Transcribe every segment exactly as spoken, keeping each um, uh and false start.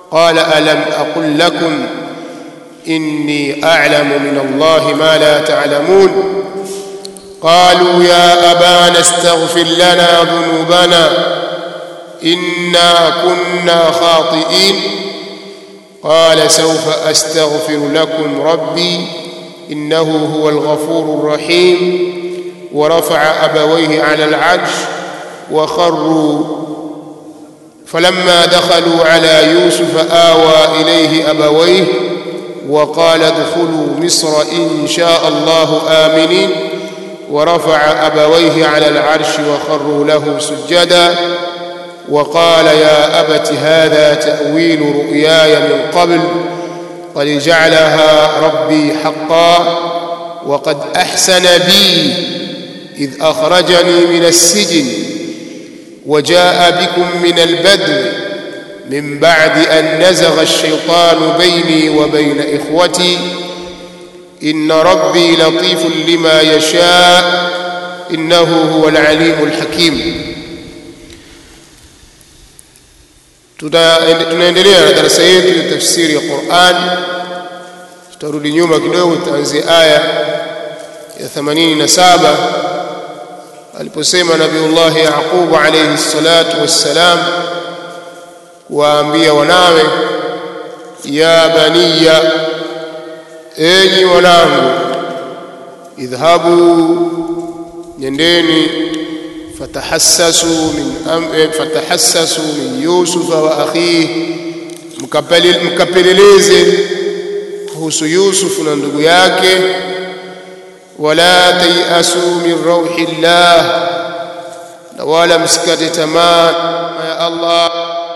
قال ألم أقل لكم إني أعلم من الله ما لا تعلمون قالوا يا أبانا استغفر لنا ذنوبنا إنا كنا خاطئين قال سوف أستغفر لكم ربي إنه هو الغفور الرحيم ورفع أبويه على العرش وخروا فلما دخلوا على يوسف آوى إليه أبويه وقال ادخلوا مصر إن شاء الله آمنين ورفع أبويه على العرش وخروا له سجدا وقال يا أبت هذا تأويل رؤياي من قبل قد جعلها ربي حقا وقد أحسن بي إذ أخرجني من السجن وجاء بكم من البدو من بعد أن نزغ الشيطان بيني وبين إخوتي إن ربي لطيف لما يشاء إنه هو العليم الحكيم. tunaendelea na darasa yetu ya tafsiri ya Qur'an. Tutarudi nyuma kidogo, tutaanzia aya ya themanini na saba aliposema Nabiiullah Yaqub alayhi salatu wassalam kuwaambia wanawe, ya baniya, enyi wanangu, idhhabu, nendeni, fatahassasu min am fatahassasu min Yusuf wa akhihi, mkapeleleze kuhusu Yusuf na ndugu yake, wala tayasu min rauhillah, na wala msikate tamaa ya Allah,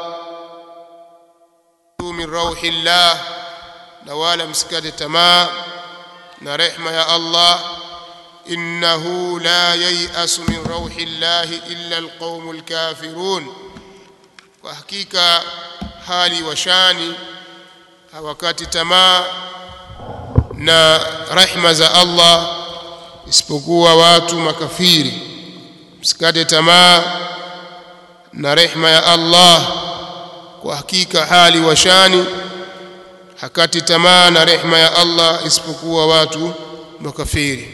min rauhillah, na wala msikate tamaa na rehema ya Allah. إنه لا ييأس من روح الله إلا القوم الكافرون. وحقيقة حالي وشاني hawakati tamaa na rehema za Allah isipokuwa watu makafiri. Msikate tamaa na rehema ya Allah, kwa hakika hali wa shani hakati tamaa na rehema ya Allah isipokuwa watu makafiri.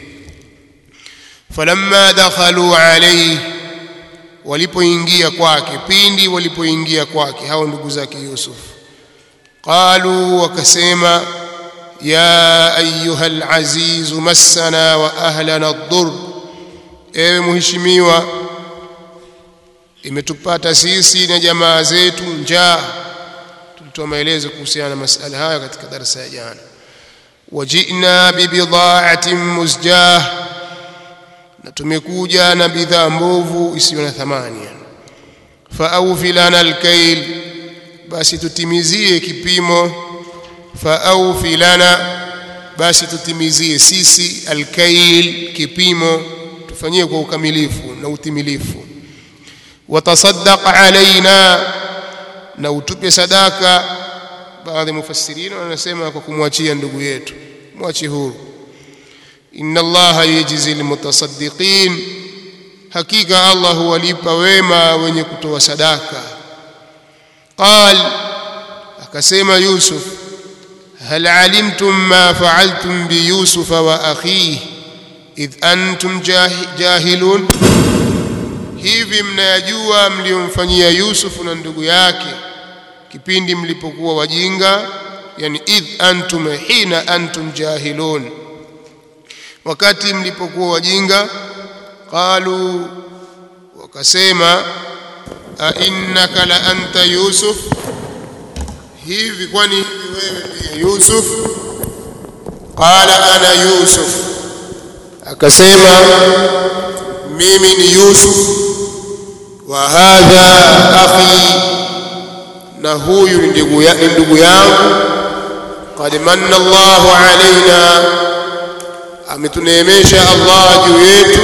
falamma dakhalu alayhi, walipoingia kwake, pindi walipoingia kwake hao ndugu zake Yusuf, qalu, wakasema, ya ayyuhal aziz massana wa ahlana ad-dur, ewe muheshimiwa, imetupata sisi na jamaa zetu njaa. Tulitoa maelezo kuhusiana na masala haya katika darasa ya jana. wajina bibidha'atin musjah, na tumekuja na bidhaa mbovu isiyo na thamani. Fa'awfi lana al-kayl, basi tutimizie kipimo. Fa'awfi lana, basi tutimizie sisi al-kayl, kipimo, tufanyie kwa ukamilifu na utimilifu. Watasaddaq alaina, na utupe sadaka. Baadhi mufassirina wanasema kwa kumwachia ndugu yetu, mwachi huru. inna Allaha yajzi almutasaddiqin, hakika Allah huwalipa wema wenye kutoa sadaka. Qal, akasema Yusuf, hal alimtum ma fa'altum bi Yusuf wa akhihi idh antum jahilun, hivi mnayajua mliomfanyia Yusuf na ndugu yake kipindi mlipokuwa wajinga? Yani idh antum, hina antum jahilun, wakati mlipokuwa wajinga. Qalu, wakasema, a innaka la anta Yusuf, hivi kwani wewe ndiye Yusuf? Qala ana Yusuf, akasema mimi ni Yusuf. Wa hadha akhi, na huyu ni ndugu yangu. Qad manna Allahu alaina, ametuneemesha Allah juu yetu.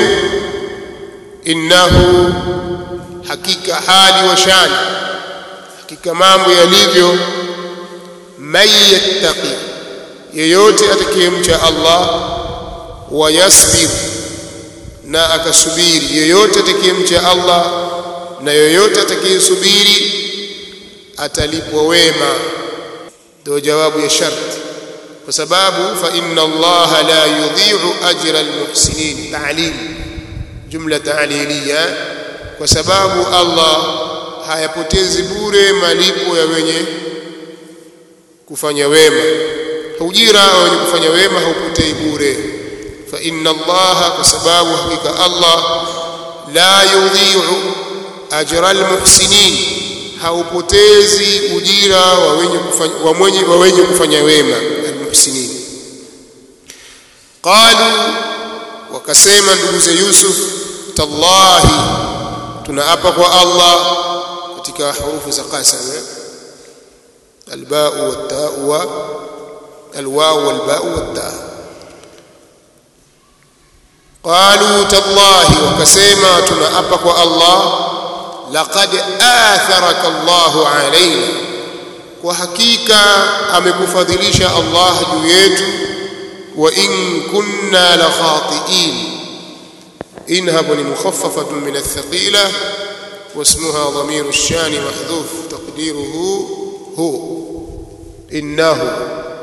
Innahu, hakika hali wa shani, hakika mambo yalivyo, man yattaqi, yeyote atakayemcha Allah, wa yasbir, na akasubiri, yeyote atakayemcha Allah na yeyote atakayesubiri atalipwa wema. ndio jawabu ya sharti, kwa sababu fa inna allaha la yudhi'u ajra almuhsinin, ta'lil, jumla ta'liliya, kwa sababu Allah hayapotezi bure malipo ya wenye kufanya wema. Ujira wa wenye kufanya wema haupotei bure. Fa inna allaha, kwa sababu hakika Allah la yudhi'u ajra almuhsinin, haupotezi ujira wa wenye kufanya wa mwenye wa wenye kufanya wema, almuhsinin. Qalu, wakasema ndugu za Yusuf, tallahi, tunaapa kwa Allah, katika hurufu za qasam, alba'u wat-ta'u wa alwawu wal-ba'u wat-ta'. Qalu tallahi, wakasema tunaapa kwa Allah, laqad atharaka Allahu alayna, kwa hakika amekufadhilisha Allah juu yetu, wa in kunna la khati'in. in hapo ni mukhaffafatun min ath-thaqila واسمها ضمير الشان محذوف تقديره هو إنه،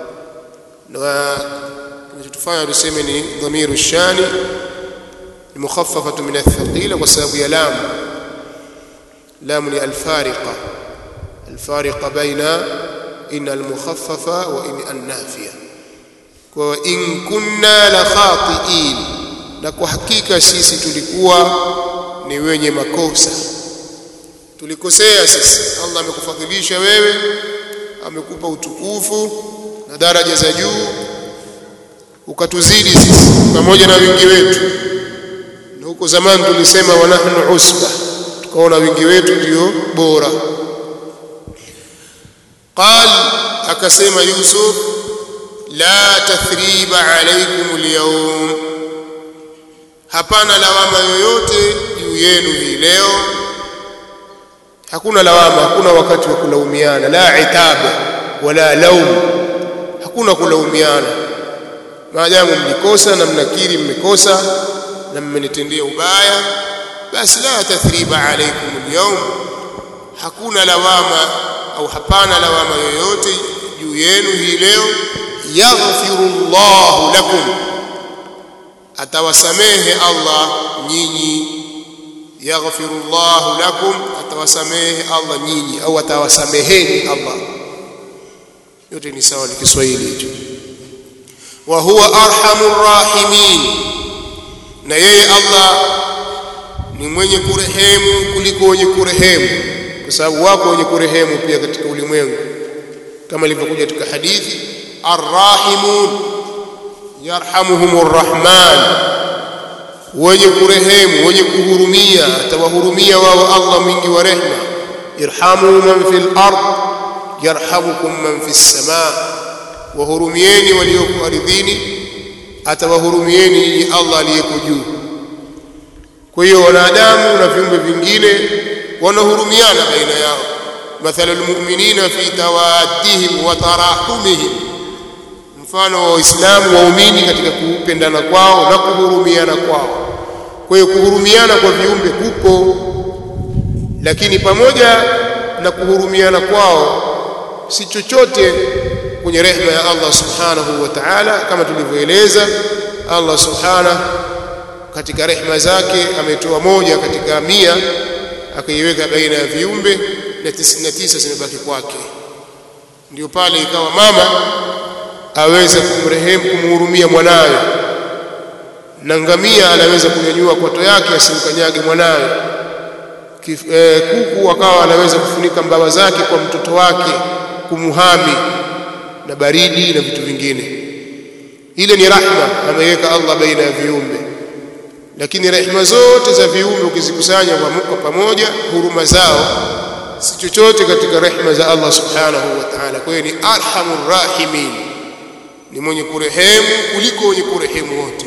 ونتفاعل بسمني ضمير الشان مخففة من الثقيلة وسبب لام لام الفارقة الفارقة بين إن المخففة وإن النافية. وإن كنا لخاطئين، لكو حقيقة سيسي تلقوا ni wenye makosa, tulikosea sisi. Allah amekufadhilisha wewe, amekupa utukufu na daraja za juu, ukatuzidi sisi pamoja na wingi wetu. Na huko zamani tulisema wa nahnu usba, tukaona wingi wetu ndio bora. Qal, akasema Yusuf, la tathriba alaykum alyawm, hapana lawama yoyote juu yenu hii leo. Hakuna lawama, hakuna wakati wa kulaumiana, la itaba wala laum, hakuna kulaumiana. Maadamu mlikosa na mnakiri mmekosa na mmenitendea ubaya, basi la tathriba alaykum alyawm, hakuna lawama au hapana lawama yoyote juu yenu hii leo. Yaghfirullahu lakum, atawasamehe Allah nyinyi. Yaghfirullahu lakum, atawasamehe Allah nyinyi, au atawasameheni Allah, yote ni sawa, ni Kiswahili hicho. Wa huwa arhamur rahimin, na yeye Allah ni mwenye kurehemu kuliko wenye kurehemu, kwa sababu wako wenye kurehemu pia katika ulimwengu, kama ilivyokuja katika hadithi, arrahimun yarhamuhumur rahman, wenye kurehemu wenye kuhurumia atawahurumia wao Allah mwingi wa rehema. Irhamu man fil ard yarhamukum man fis samaa, wahurumieni walioko ardhini atawahurumieni Allah aliyeko juu. Kwa hiyo wanadamu na viumbe vingine wanahurumiana baina yao. Mathalul mu'minina fi tawaddihim wa tarahumihim, mfano wa Waislamu waumini katika kupendana kwao na kuhurumiana kwao. Kwa hiyo kuhurumiana kwa viumbe kupo, lakini pamoja na kuhurumiana kwao si chochote kwenye rehema ya Allah subhanahu wa ta'ala. Kama tulivyoeleza, Allah subhanahu katika rehema zake ametoa moja katika mia akaiweka baina ya viumbe na tisini na tisa zimebaki kwake. Ndio pale ikawa mama aweze kumrehemu, kumhurumia mwanawe, na ngamia anaweza kunyanyua kwato yake asimkanyage mwanawe. E, kuku akawa anaweza kufunika mbawa zake kwa mtoto wake kumuhami na baridi na vitu vingine. Ile ni rahma ameweka Allah baina ya viumbe, lakini rehema zote za viumbe ukizikusanya kwa pamoja, huruma zao si chochote katika rehema za Allah subhanahu wa ta'ala. Kwa hiyo ni arhamur rahimin, ni mwenye kurehemu kuliko wenye kurehemu wote.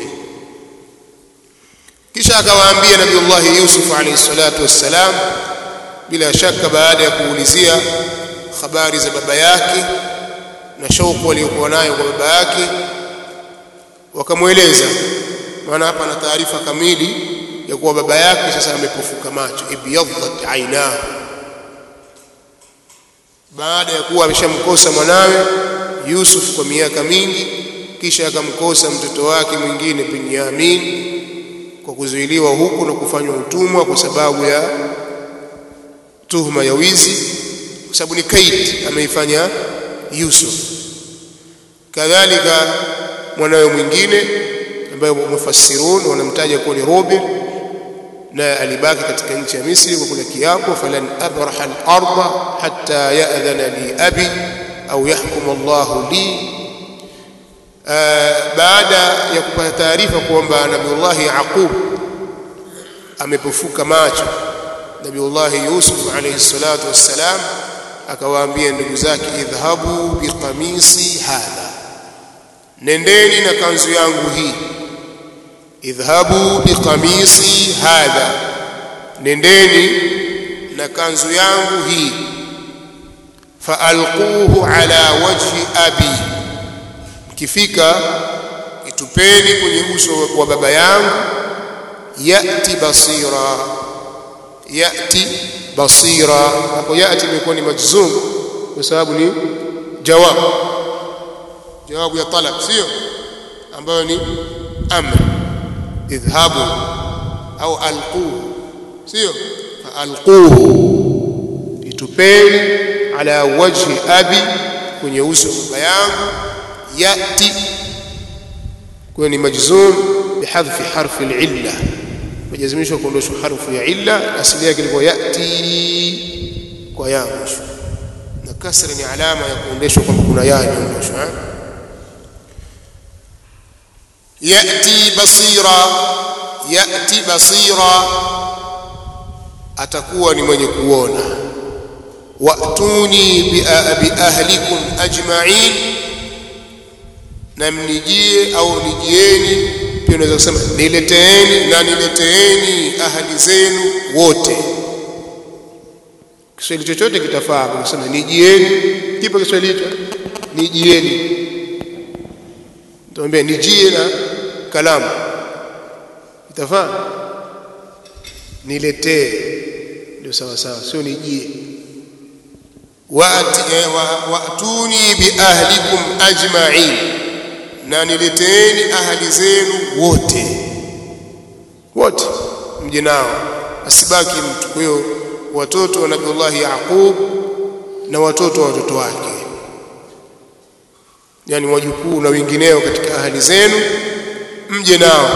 Kisha akawaambia Nabii Yusuf alayhi salatu wassalam, bila shaka baada ya kuulizia habari za baba yake na shauku aliyokuwa nayo kwa baba yake, wakamueleza. Maana hapa na taarifa kamili ya kuwa baba yake sasa amepofuka macho, ibyadhat ainahu, baada ya kuwa ameshamkosa mwanawe Yusuf kwa miaka mingi, kisha akamkosa mtoto wake mwingine Binyamin kwa kuzuiliwa huku na kufanywa utumwa kwa sababu ya tuhuma ya wizi, kwa sababu ni kaid ameifanya Yusuf. Kadhalika mwanawe mwingine ambaye mufassirun wanamtaja kuwa ni Rubel, na alibaki katika nchi ya Misri kwa kula kiapo, falan abraha al-ardha hatta ya'dhana li abi au yahkum Allah li. Baada ya kupata taarifa kwamba Nabiullah Yaqub amepofuka macho, Nabiullah Yusuf alayhi salatu wassalam akawaambia ndugu zake, idhhabu biqamisi hadha, nendeni na kanzu yangu hii. Idhhabu biqamisi hadha, nendeni na kanzu yangu hii. Faalquhu ala wajhi abi, mkifika itupeni kwenye uso wa baba yangu. Yati basira, yati basira. Hapo yati imekuwa ni majzum kwa sababu ni jawab, jawabu ya talab, sio ambayo ni amr. Idhhabu au alquhu, sio faalquhu, itupeni ala wajhi abi, kwenye uso wa baba yangu. Yati kwa ni majzum bihadfi harfi al-illa, majazimishwa kuondoshwa harfu ya illa, asili yake ilikuwa yati kwa ya mwisho, na kasra ni alama ya kuondoshwa kwamba kuna ya inaondoshwa. Yati basira, yati basira, atakuwa ni mwenye kuona. Wa'tuni bi ahlikum ajma'in, na mnijie au nijieni, pia unaweza kusema nileteeni na nileteeni ahli zenu wote. Kiswahili chochote kitafaa kusema nijieni. Kipo Kiswahili hicho? Nijieni. Tuambie nijie na kalamu, itafaa? Niletee ndio sawa sawa, sio nijie. Wa'tuni bi ahlikum ajma'in, na nileteeni ahli zenu wote. Wote mje nao, asibaki mtu. Kwa hiyo watoto wa Nabiullah Yaqub na watoto wa watoto wake, yani wajukuu na wengineo katika ahli zenu, mje nao.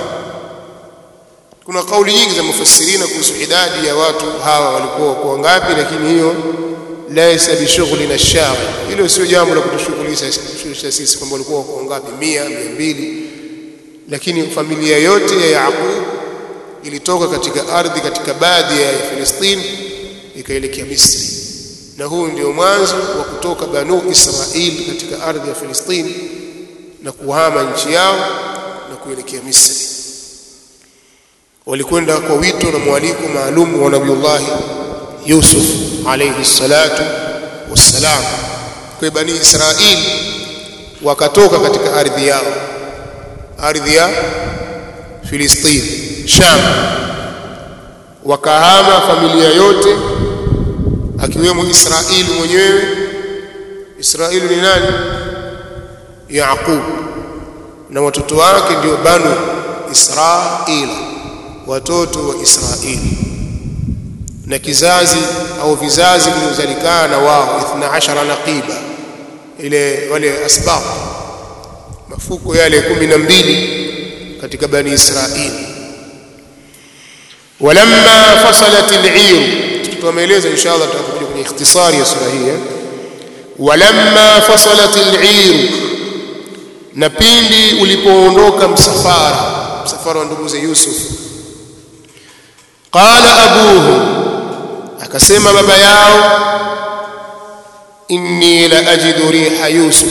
Kuna kauli nyingi za mufassirina kuhusu idadi ya watu hawa walikuwa kwa ngapi, lakini hiyo laisa bishughulina ash-shaghil, hilo sio jambo la kutushughulisha sisi kwamba walikuwa kwa ngapi, mia, mia mbili. Lakini familia yote ya Yaqub ilitoka katika ardhi, katika baadhi ya Palestina ikaelekea Misri, na huu ndio mwanzo wa kutoka Banu Israili katika ardhi ya Palestina na kuhama nchi yao na kuelekea Misri. Walikwenda kwa wito na mwaliko maalum wa Nabiullah Yusuf alayhi salatu wassalam. Kwa Bani Israili wakatoka katika ardhi yao, ardhi ya Palestina, Sham, wakahama familia yote, akiwemo Israili mwenyewe. Israili ni nani? Yaqub, na watoto wake ndio Banu Israili, watoto wa Israili, na kizazi au vizazi vilivyozalikana na wao ithna ashara naqiba, ile wale asbab, mafuko yale kumi na mbili katika Bani Israili. Walamma fasalat al-'ir, tutameeleza inshallah tutakuja kwenye ikhtisari ya sura hii. Walamma fasalat al-'ir, na pindi ulipoondoka msafara, msafara wa ndugu za Yusuf. Qala abuhu, akasema baba yao, inni la ajidu riha Yusuf,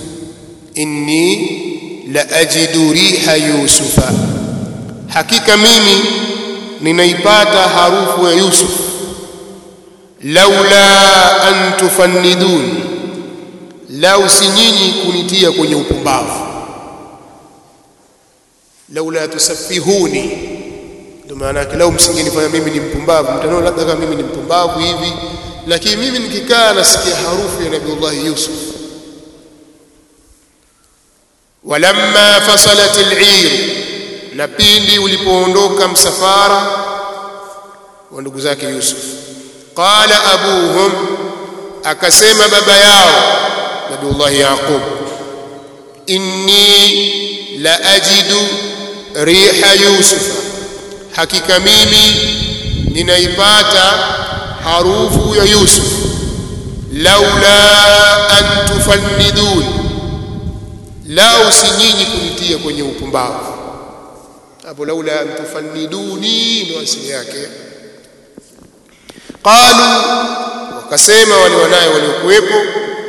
inni la ajidu riha Yusufa, hakika mimi ninaipata harufu ya Yusuf. Laula an tufannidun, lau si nyinyi kunitia kwenye upumbavu. Laula tusaffihuni, ndio maana yake, lau msingenifanya mimi ni mpumbavu, mtanao labda kama mimi ni mpumbavu hivi lakini mimi nikikaa nasikia harufu ya Nabii Yusuf. Walamma fasalat al-'ir, na pindi ulipoondoka msafara wa ndugu zake Yusuf. Qala abuhum, akasema baba yao Nabii Yaqub, inni la ajidu riha Yusuf, hakika mimi ninaipata harufu ya Yusuf. Laula an tufannidun, la usinyinyi kunitia kwenye upumbavu. Hapo laula an tufanniduni ndio asili yake. Qalu, wakasema wale wanaye waliokuwepo,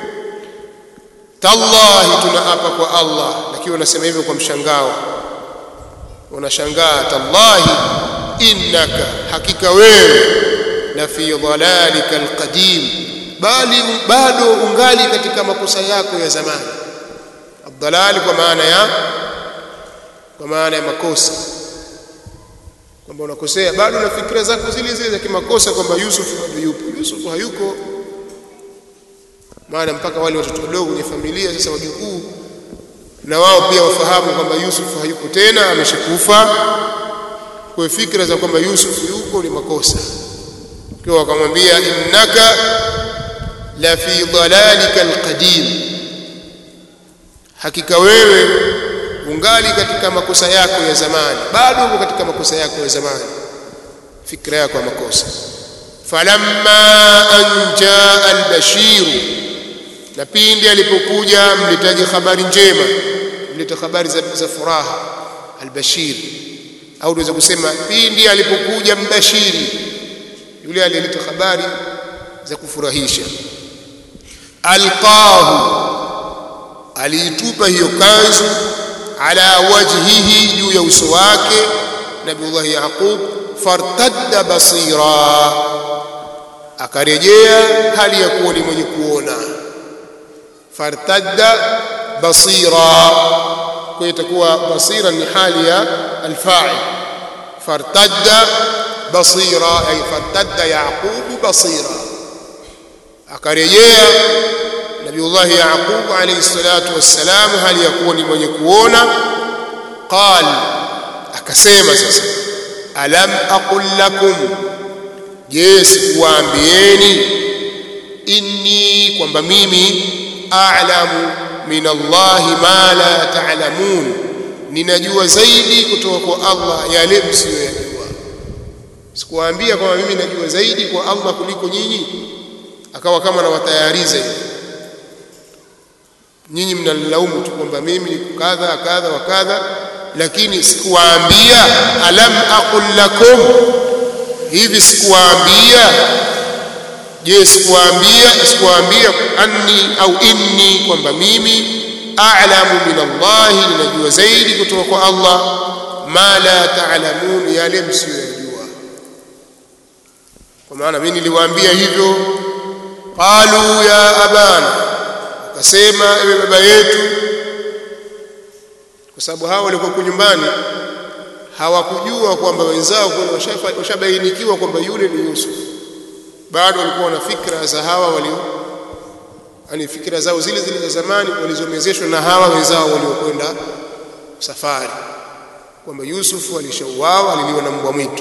tallahi, tunaapa kwa Allah. Lakini wanasema hivyo kwa mshangao, wanashangaa. Tallahi innaka, hakika wewe, la fi dhalalika alqadim, bali bado ungali katika makosa yako ya zamani. Adhalal kwa maana ya kwa maana ya makosa, kwamba unakosea bado na fikra zako zile zile za kimakosa, kwamba Yusuf bado yupo. Yusuf hayuko, maana mpaka wale watoto wadogo kwenye familia sasa wajukuu na wao pia wafahamu kwamba Yusuf hayuko tena, ameshakufa. Kwa fikra za kwamba Yusuf yuko ni makosa. Kwa wakamwambia innaka la fi dhalalika alqadim, hakika wewe ungali katika makosa yako ya zamani, bado uko katika makosa yako ya zamani, fikra yako ya makosa. Falamma an jaa albashir, na pindi alipokuja mletaji habari njema, mleta habari za, za furaha, albashir, au tunaweza kusema pindi alipokuja mbashiri, yule aliyeleta habari za kufurahisha. Alqahu, aliitupa hiyo kanzu, ala wajhihi, juu ya uso wake Nabii Yaqub. Fartadda basira, akarejea hali ya kuwa ni mwenye kuona. Fartadda basira, kwa itakuwa basira ni hali ya alfa'il. Fartadda basira ay fartadda Yaqub basira, akarejea Nabii Yaqub alayhi salatu wassalam hali ya kuwa ni mwenye kuona. Qal, akasema sasa, alam aqul lakum, je sikuwaambieni, inni, kwamba mimi, a'lamu min Allahi ma la ta'lamun, ninajua zaidi kutoka kwa Allah yale msiyoyajua. Sikuwaambia kwamba mimi najua zaidi kwa Allah kuliko nyinyi? Akawa kama na watayariza hivi, nyinyi mnalaumu tu kwamba mimi ni kadha kadha wa kadha, lakini sikuwaambia. Alam aqul lakum, hivi sikuwaambia? Je, sikuwaambia sikuwaambia anni au inni, kwamba mimi a'lamu min Allah, ninajua zaidi kutoka kwa Allah, ma la ta'lamun, yale msiyojua. Kwa maana mimi niliwaambia hivyo. Qalu ya abana, akasema ewe baba yetu, kwa sababu hao walikuwa nyumbani hawakujua kwamba wenzao washabainikiwa kwamba yule ni Yusuf. Bado walikuwa na fikra za hawa walio, yani fikra zao zile zile za zamani walizomezeshwa na hawa wenzao waliokwenda safari, kwamba Yusuf alishauawa, aliliwa na mbwa mwitu.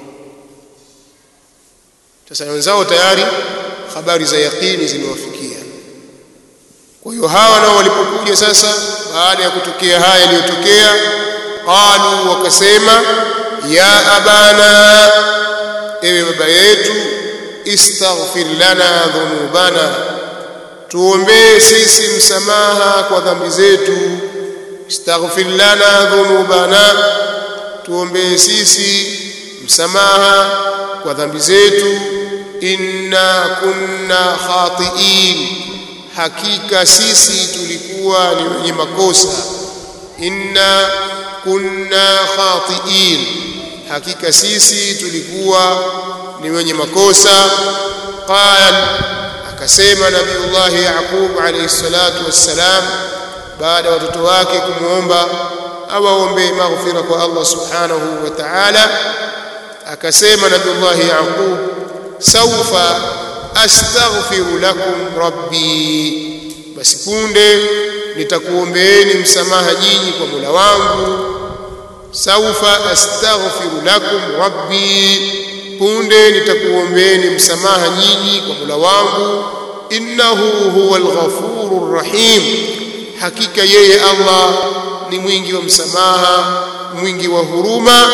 Sasa wenzao tayari habari za yaqini zimewafikia. Kwa hiyo hawa nao walipokuja sasa, baada ya kutokea haya yaliyotokea, qalu, wakasema, ya abana, ewe baba yetu, istaghfir lana dhunubana, tuombee sisi msamaha kwa dhambi zetu. Istaghfir lana dhunubana, tuombee sisi msamaha kwa dhambi zetu. Inna kunna khati'in, hakika sisi tulikuwa ni wenye makosa. Inna kunna khati'in, hakika sisi tulikuwa ni wenye makosa. Qal, akasema Nabii Yaqub alayhi salatu wassalam, baada watoto wake kumuomba awaombe maghfira kwa Allah subhanahu wa ta'ala, akasema Nabii Yaqub, sawfa astaghfiru lakum rabbi, basi punde nitakuombeeni msamaha nyinyi kwa Mola wangu. Saufa astaghfiru lakum rabbi, punde nitakuombeeni msamaha nyinyi kwa Mola wangu. Innahu huwal ghafurur rahim, hakika yeye Allah ni mwingi wa msamaha mwingi wa huruma.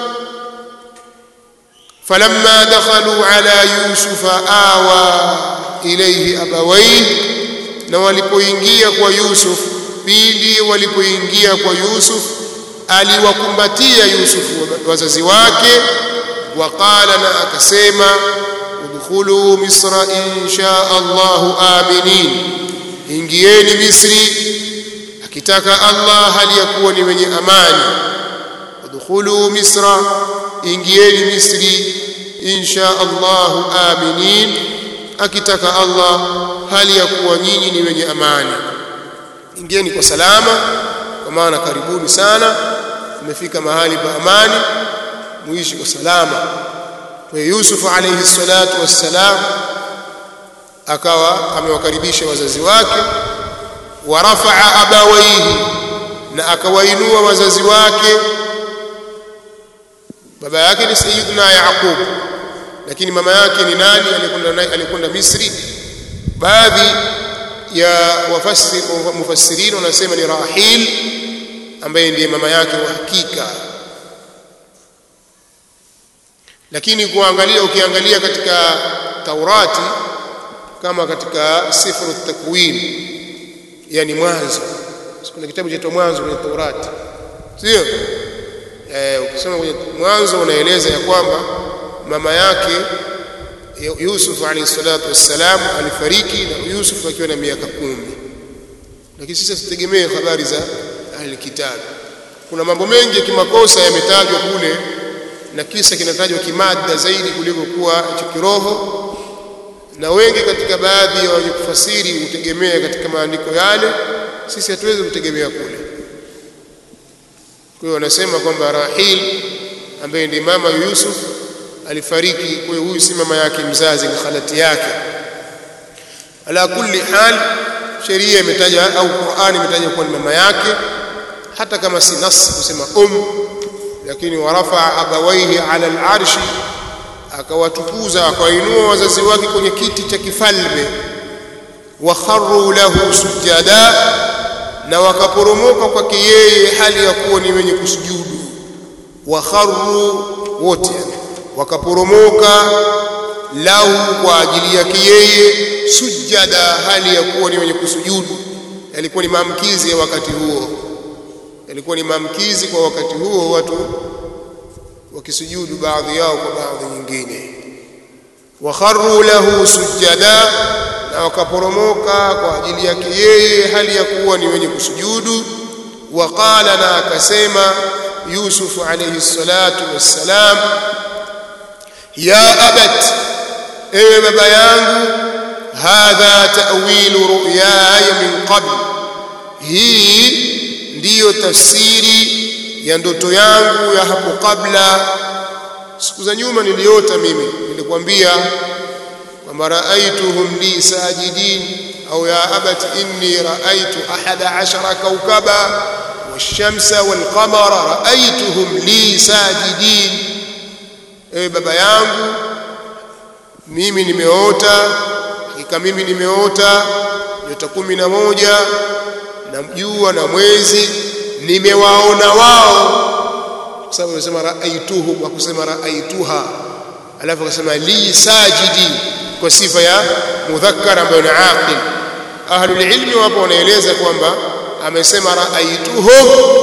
Falamma dakhalu ala yusufa awa ilayhi abawayhi, na walipoingia kwa Yusuf, pili walipoingia kwa Yusuf aliwakumbatia Yusuf wazazi wake. Waqala, na akasema, udkhulu misra insha Allahu aminin, ingieni Misri akitaka Allah hali ya kuwa ni wenye amani. Udkhulu misra, ingieni Misri insha Allahu aminin, akitaka Allah hali ya kuwa nyinyi ni wenye amani. Ingieni kwa salama, kwa maana karibuni sana, mmefika mahali pa amani, muishi kwa salama. Kwa Yusuf alayhi salatu wassalam akawa amewakaribisha wazazi wake. Wa rafa'a abawayhi, na akawainua wazazi wake. Baba yake ni Sayyidina Yaqub, lakini mama yake ni nani? Alikwenda alikwenda Misri. Baadhi ya wafasiri mufassirin wanasema ni Rahil, ambaye ndiye mama yake wa hakika. Lakini kuangalia, ukiangalia katika Taurati, kama katika Sifru at-Takwin, yani Mwanzo, kuna kitabu cha Mwanzo kwenye Taurati, sio? Eh, ukisoma kwenye Mwanzo unaeleza ya kwamba mama yake Yusuf alayhi salatu wassalam alifariki na Yusuf akiwa na miaka kumi. Lakini sisi tutegemee habari za ahli kitabu. Kuna mambo mengi ya kimakosa yametajwa kule, na kisa kinatajwa kimada zaidi kuliko kuwa cha kiroho, na wengi katika baadhi ya wenye kufasiri hutegemea katika maandiko yale. Sisi hatuwezi kutegemea kule. Kwa hiyo wanasema kwamba Rahil ambaye ndiye mama Yusuf alifariki, kwa hiyo huyu si mama yake mzazi, ni khalati yake. Ala kulli hal, sheria imetaja au Qur'ani imetaja kuwa ni mama yake, hata kama si nas kusema um, lakini warafa abawaihi ala al-arshi, akawatukuza akawainua wazazi wake kwenye kiti cha kifalme. Wa kharru lahu sujada, na wakaporomoka kwake yeye hali ya kuwa ni wenye kusujudu. Wa kharru, wote wakaporomoka, lahu, kwa ajili yake yeye, sujada, hali ya kuwa ni wenye kusujudu. Yalikuwa ni maamkizi ya wakati huo, yalikuwa ni maamkizi kwa wakati huo, watu wakisujudu baadhi yao kwa baadhi nyingine. Wa kharru lahu sujada, na wakaporomoka kwa ajili yake yeye hali ya kuwa ni wenye kusujudu. Wa qala, na akasema Yusuf alayhi salatu wassalam, ya abat, ewe baba yangu, hadha ta'wilu ru'yaya min qabl, hii ndiyo tafsiri ya ndoto yangu ya hapo kabla. Siku za nyuma niliota mimi, nilikwambia kwamba raaituhum li sajidin, au ya abati inni raaitu ahada ashara kawkaba washamsa walqamara raaituhum li sajidin. Ewe baba yangu, mimi nimeota, hakika mimi nimeota nyota kumi na moja na jua na mwezi, nimewaona wao. Kwa sababu anasema raaituhum, hakusema raaituha, alafu akasema li sajidi kwa sifa ya mudhakkar ambayo ni aqil. Ahlul ilmi wapo wanaeleza kwamba amesema raaituhum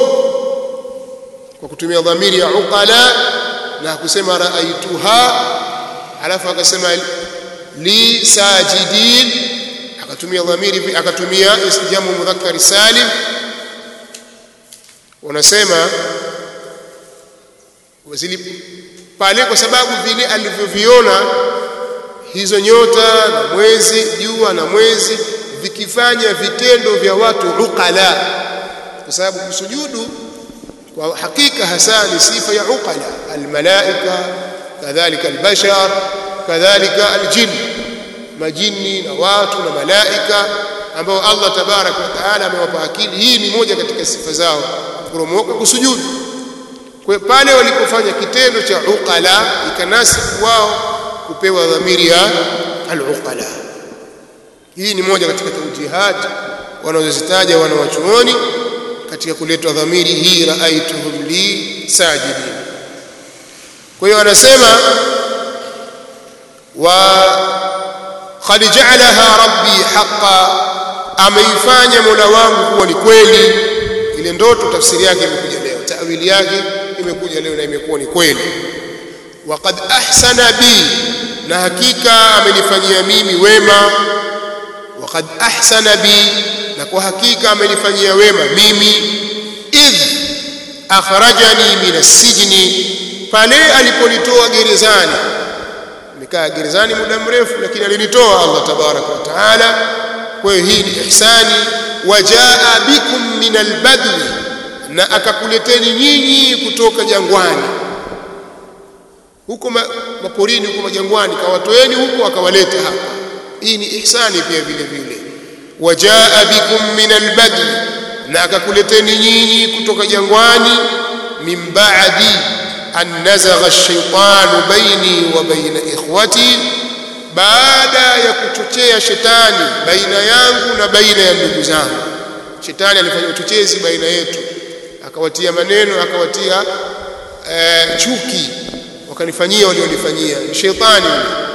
kwa kutumia dhamiri ya uqala, na hakusema raaituha alafu akasema li sajidin, akatumia dhamiri, akatumia istijamu mudhakkar salim. Wanasema wazili pale kwa sababu vile alivyoviona hizo nyota na mwezi, jua na mwezi, vikifanya vitendo vya watu uqala, kwa sababu kusujudu kwa hakika hasa ni sifa ya uqala, almalaika kadhalika albashar kadhalika aljin. majini na watu na malaika ambao Allah tabaraka wa taala amewapa akili. Hii ni moja katika sifa zao, kuporomoka kusujudu. Kwa pale walipofanya kitendo cha uqala, ikanasibu wao kupewa dhamiri ya al-uqala. Hii ni moja katika tawjihat wanazozitaja wanawachuoni katika kuletwa dhamiri hii, raaituhum li sajidin. Kwa hiyo anasema wa qad ja'alaha rabbi haqqan, ameifanya Mola wangu kuwa ni kweli. Ile ndoto tafsiri yake imekuja leo, taawili yake imekuja leo na imekuwa ni kweli. Wa qad ahsana bi, na hakika amenifanyia mimi wema. Wa qad ahsana bi, na kwa hakika amenifanyia wema mimi. Idh akhrajani min as-sijni, pale aliponitoa gerezani. Nimekaa gerezani muda mrefu, lakini alinitoa Allah tabaraka wa taala. Kwa hiyo hii ni ihsani. Wajaa bikum min al-badwi, na akakuleteni nyinyi kutoka jangwani, huko maporini, huko majangwani, kawatoeni huko akawaleta hapa. Hii ni ihsani pia vile vile. Wajaa bikum min al-badwi, na akakuleteni nyinyi kutoka jangwani. Min ba'di an nazagha ash-shaytanu baini wa baina ikhwati, baada ya kuchochea shetani baina yangu na baina ya ndugu zangu. Shetani alifanya uchochezi baina yetu, akawatia maneno, akawatia uh, chuki, wakanifanyia walionifanyia. Shetani,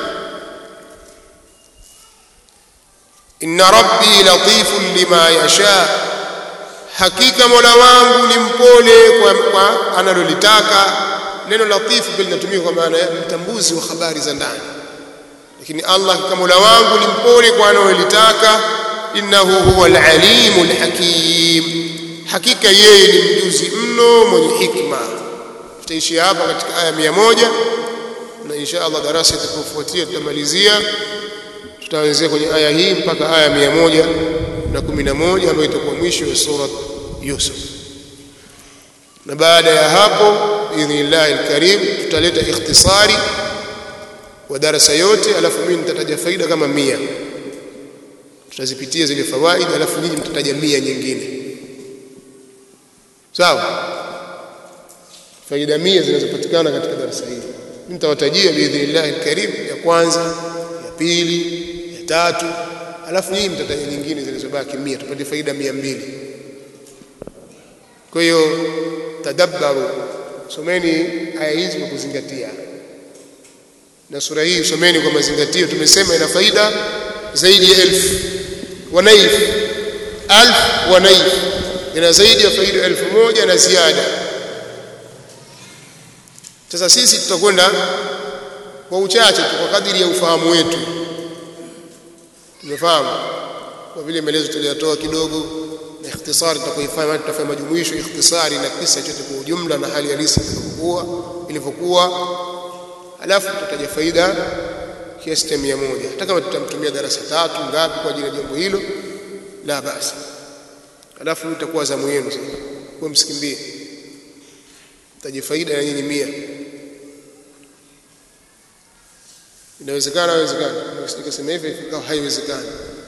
inna rabbi latifun lima yasha, hakika Mola wangu ni mpole kwa, kwa analolitaka. Neno latifu pia linatumika kwa maana ya mtambuzi wa habari za ndani, lakini Allah kama Mola wangu ni mpole kwa analolitaka. Innahu huwal alimul hakim, hakika yeye ni mjuzi mno mwenye hikma. Tutaishi hapa katika aya mia moja, na insha Allah darasa itakayofuatia tutamalizia, tutaanzia kwenye aya hii mpaka aya mia moja na kumi na moja ambayo itakuwa mwisho wa sura Yusuf. Na baada ya hapo biidhnillahi alkarim tutaleta ikhtisari wa darasa yote, alafu mimi nitataja faida kama mia, tutazipitia zile fawaida, alafu nyinyi mtataja mia nyingine. Sawa? Faida mia zinazopatikana katika darasa hili mimi nitawatajia biidhnillahi alkarim, ya kwanza, ya pili, ya tatu, alafu nyinyi mtataja nyingine zilizobaki mia, tupate faida mia mbili. Kwa hiyo tadabbaru, someni aya hizi kwa kuzingatia, na sura hii someni kwa mazingatio. Tumesema ina faida zaidi ya elfu wa naif, alfu wa naif, ina zaidi ya faida elfu moja na ziada. Sasa sisi tutakwenda kwa uchache tu, kwa kadiri ya ufahamu wetu. Tumefahamu kwa vile maelezo tuliyatoa kidogo, na ikhtisari tutakoifanya, tutafanya majumuisho ikhtisari na kisa chote kwa ujumla na hali halisi ilivyokuwa ilivyokuwa alafu tutaja faida kiasi cha mia moja. Hata kama tutamtumia darasa tatu ngapi kwa ajili ya jambo hilo, la basi. Alafu itakuwa zamu yenu sasa, kwa msikimbie, tutaje faida na nyinyi mia. Inawezekana, haiwezekani? Msikiseme hivi ikawa haiwezekani.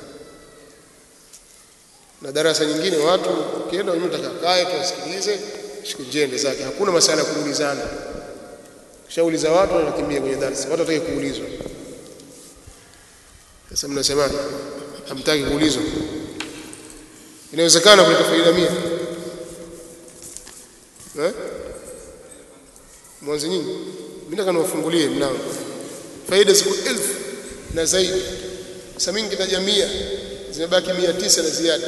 Na darasa nyingine watu ukienda wenyewe utakakae tuwasikilize, shike jende zake, hakuna masala ya kuulizana. Shauliza watu wanakimbia kwenye darasa, watu wataki kuulizwa. Sasa mnasema hamtaki kuulizwa, inawezekana kuleta faida mia eh? Mwanzo nyingi mimi nataka niwafungulie mlango, faida ziko elfu na zaidi. Sasa mimi nikitaja mia zimebaki mia tisa na ziada.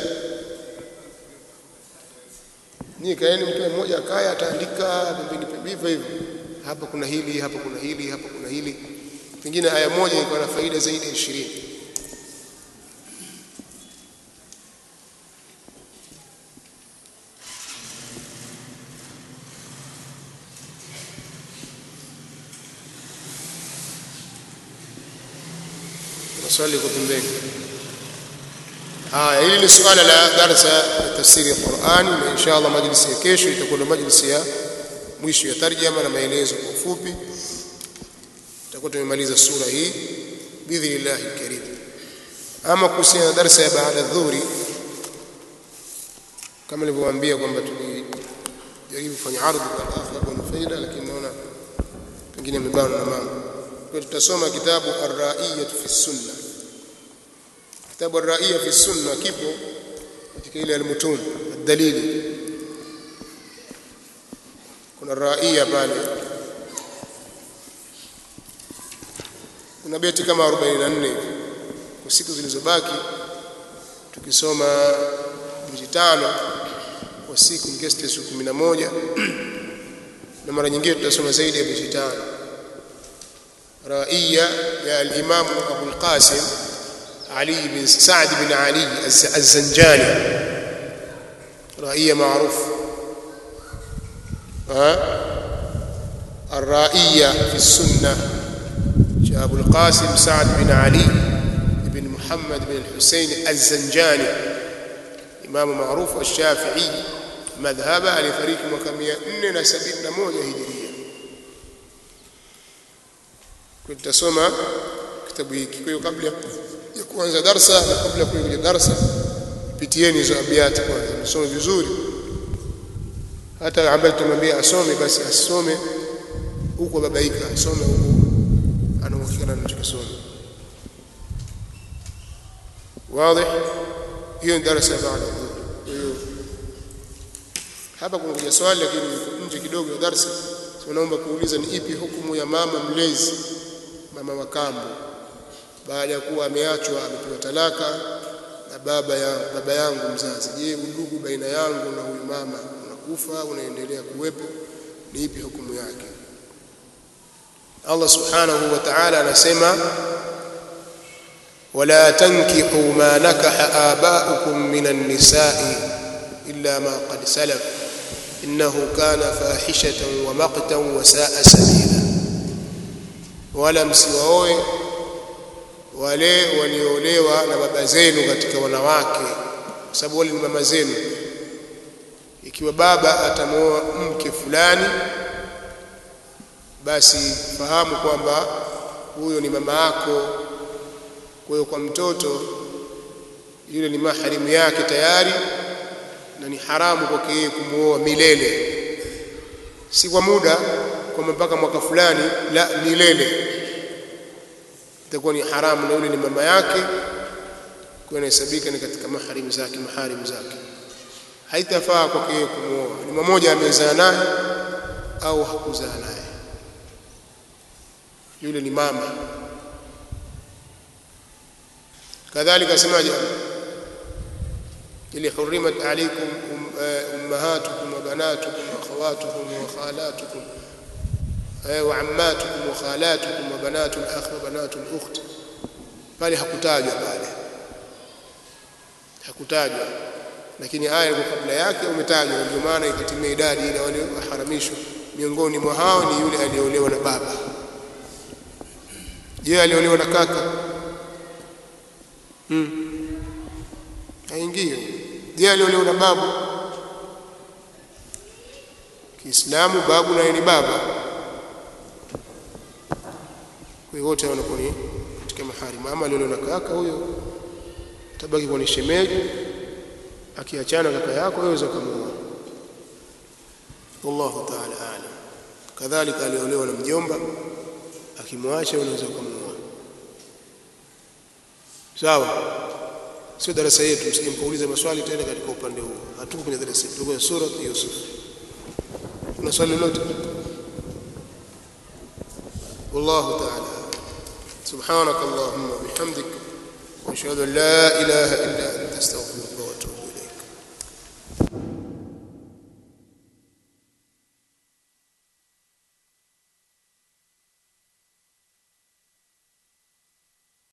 Ni kaeni mtu mmoja akaya ataandika pembeni pembeni hivyo, hapa kuna hili, hapa kuna hili, hapa kuna hili. Pengine aya moja iko na faida zaidi ya ishirini. Swali kwa pembeni. Haya, hili ni swala la darasa ya tafsiri ya Qur'an, na inshallah majlisi ya kesho itakuwa ni majlisi ya mwisho ya tarjama na maelezo kwa ufupi. Tutakuwa tumemaliza sura hii biidhnillah alkarim. Ama kuhusiana na darasa ya baada ya dhuhuri, kama nilivyowaambia kwamba tulijaribu kufanya ardhi kwa akhir na faida, lakini naona pengine mibano na mambo. Kwa tutasoma kitabu Ar-Ra'iyah fi Sunna. Kitabu Ar-Ra'iyah fi Sunna kipo katika ile al-mutun ad-dalili. Kuna Ar-Ra'iyah pale, kuna beti kama arobaini na nne. Kwa siku zilizobaki tukisoma beti tano kwa siku, ingeste siku kumi na moja, na mara nyingine tutasoma zaidi ya beti tano. Ra'iyya ya al-Imam Abu al-Qasim Ali bin Sa'd bin Ali az-Zanjani, Ra'iyya معروف. ها الرائية في السنة أبو القاسم سعد بن علي بن محمد بن الحسين الزنجاني، إمام معروف الشافعي مذهب على فريق مكمية إننا سبيلنا موجة هجرية. كنت أسمع كتابي كي قبل يكون هذا درسا قبل يكون درسا بتيني زابيات كwanza nisome vizuri, hata ambaye tumwambia asome basi asome huko babaika, asome huko anaofikana anachokisoma. Wazi? Hiyo darasa baada. Hiyo hapa kuna swali lakini nje kidogo ya darasa. Tunaomba kuuliza ni ipi hukumu ya mama mlezi, mama wa kambo, baada ya kuwa ameachwa, amepewa talaka na baba ya baba yangu mzazi. Je, udugu baina yangu na huyu mama unakufa unaendelea kuwepo? Ni ipi hukumu yake? Allah subhanahu wa ta'ala anasema, wala tankihu ma nakaha aba'ukum minan nisa'i illa ma qad salaf innahu kana fahishatan wa maqtan wa sa'a sabila, wala msiwaoe wale waliolewa na baba zenu katika wanawake, kwa sababu wale ni mama zenu. Ikiwa baba atamuoa mke fulani, basi fahamu kwamba huyo ni mama yako. Kwa hiyo kwa mtoto yule ni maharimu yake tayari, na ni haramu kwake yeye kumuoa milele, si kwa muda, kwa mpaka mwaka fulani, la, milele itakuwa ni haramu, na yule ni mama yake, kwa inahesabika ni katika maharimu zake, maharimu zake. Haitafaa kwake yeye kumuoa, ni mmoja amezaa naye au hakuzaa naye, yule ni mama. Kadhalika asemaje, ili hurimat alaykum ummahatukum wa banatukum wa akhawatukum wa khalatukum wa ammatukum wa khalatukum wa banatul akh wa banatul ukht. Pale hakutajwa, pale hakutajwa, lakini aya iko kabla yake umetajwa, ndio maana ikatimia idadi ile wale waharamishwa. Miongoni mwa hao ni yule aliolewa na baba. Je, aliolewa na kaka? Hmm. Haingii. Je, aliolewa na babu? Kiislamu babu na ni baba. Kwa hiyo wote wanakuwa ni katika maharimu. Ama aliolewa na kaka, huyo tabaki kwa ni shemeji. Akiachana kaka yako yaweza kumuoa. Wallahu ta'ala a'lam. Kadhalika aliolewa na mjomba, akimwacha unaweza kumuoa. Sawa? Sio darasa yetu, msije mkauliza maswali tena katika upande huu. Hatuko kwenye darasa, tuko kwenye sura ya Yusuf. Kuna swali lolote? Wallahu ta'ala. Subhanakallahumma bihamdik wa ashhadu an la ilaha illa anta astaghfiruka